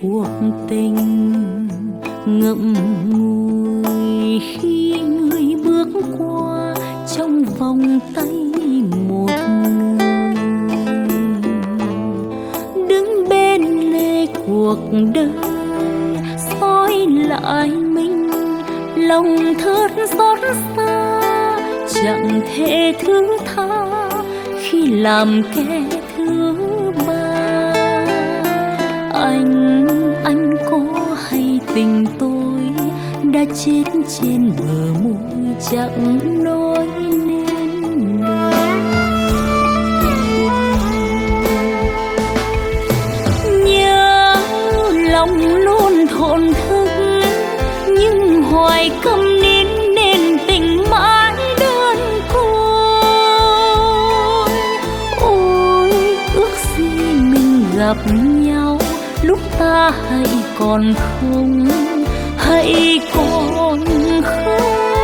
cuộc tình ngậm ngùi khi người bước qua trong vòng tay một người, đứng bên lề cuộc đời soi lại mình, lòng thớt xót xa chẳng thể thứ tha khi làm kẻ thứ ba. Anh có hay tình tôi đã chết trên bờ môi chẳng nói nên lời. Nhớ lòng luôn thổn thức nhưng hoài câm nín nên tình mãi đơn côi. Ôi ước gì mình gặp nhau lúc ta hãy còn không, hãy còn không.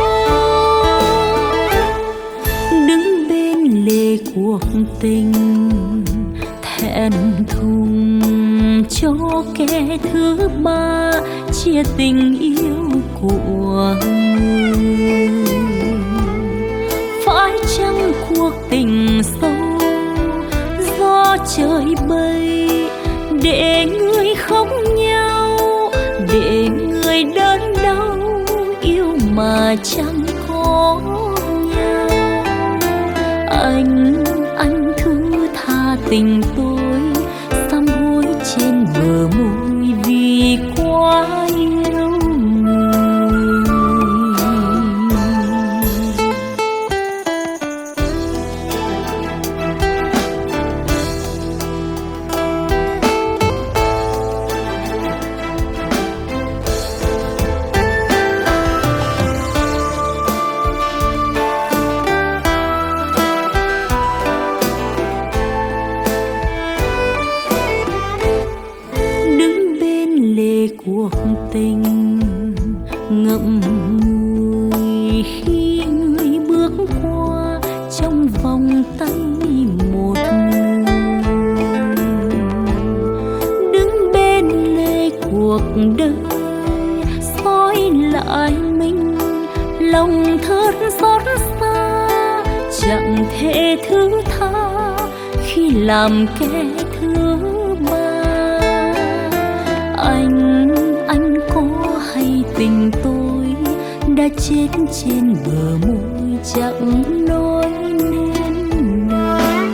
Đứng bên lề cuộc tình thẹn thùng cho kẻ thứ ba chia tình yêu của người. Phải chăng cuộc tình sâu do trời bay để người khóc nhau, để người đớn đau yêu mà chẳng có nhau. Anh thứ tha tình tôi sám hối trên bờ môi vì quá yêu người. Cuộc tình ngậm ngùi khi người bước qua trong vòng tay một người, đứng bên lề cuộc đời soi lại mình, lòng thớt xót xa chẳng thể thứ tha khi làm kẻ thứ ba. Anh có hay tình tôi đã chết trên bờ môi chẳng nói nên lời.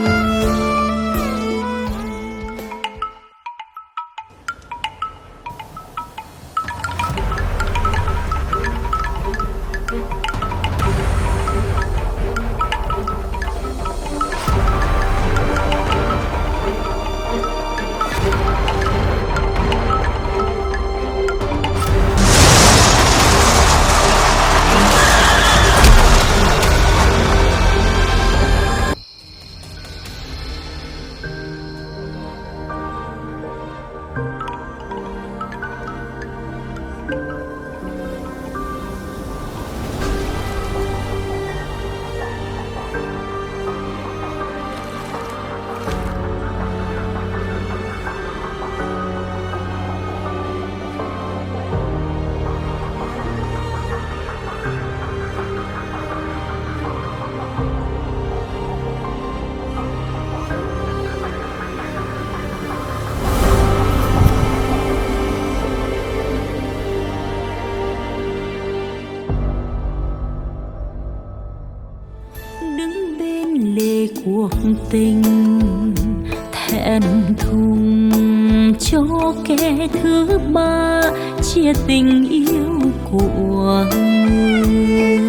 Cuộc tình thẹn thùng cho kẻ thứ ba chia tình yêu của người.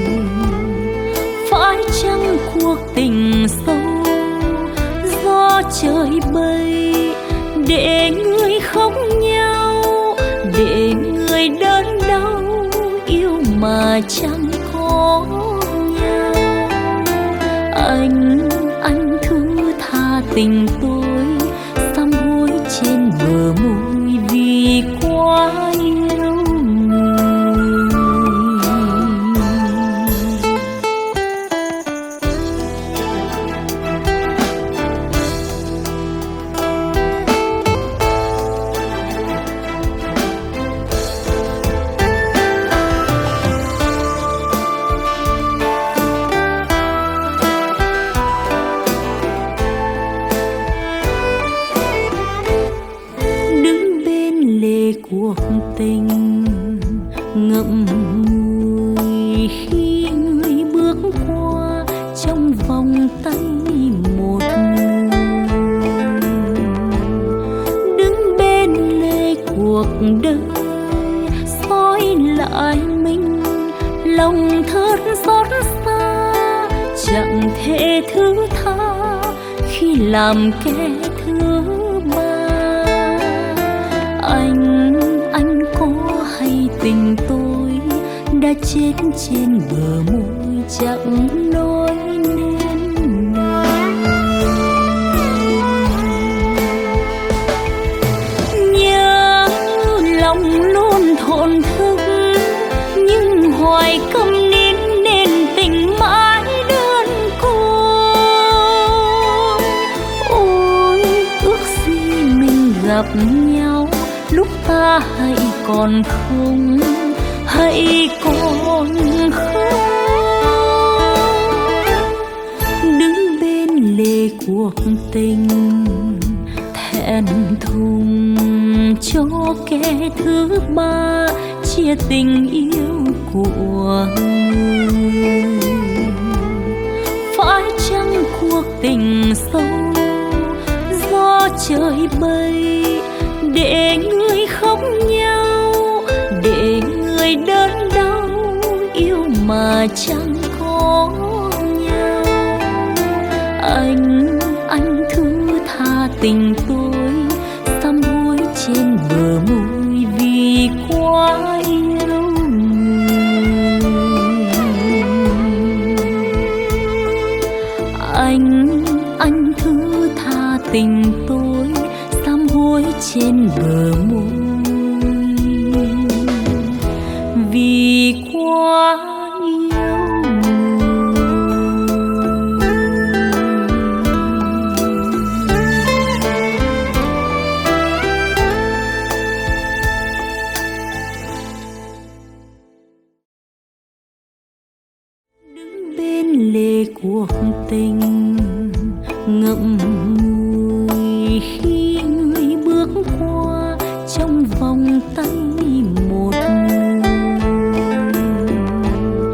Phải chăng cuộc tình sâu do trời bay để người khóc nhau, để người đớn đau yêu mà chẳng có nhau. Anh thứ tha tình tôi sám hối trên bờ môi vì quá yêu người. lệ cuộc tình ngậm ngùi khi người bước qua trong vòng tay một người. Đứng bên lề cuộc đời soi lại mình, lòng thớt xót xa chẳng thể thứ tha khi làm kẻ thứ ba. Anh có hay tình tôi đã chết trên bờ môi chẳng nói nên lời. Nhớ lòng luôn thổn thức nhưng hoài câm nín nên tình mãi đơn côi. Ôi ước gì mình gặp nhau lúc ta hãy còn không, hãy còn không. Đứng bên lề cuộc tình thẹn thùng cho kẻ thứ ba chia tình yêu của người. Phải chăng cuộc tình sâu do trời bay để người khóc nhau, để người đớn đau yêu mà chẳng có nhau. Anh thứ tha tình tôi, sám hối trên bờ môi vì quá yêu người. Anh thứ tha tình tôi, sám hối trên bờ môi vì quá yêu người. Đứng bên lề cuộc tình ngậm ngùi khi người bước qua trong vòng tay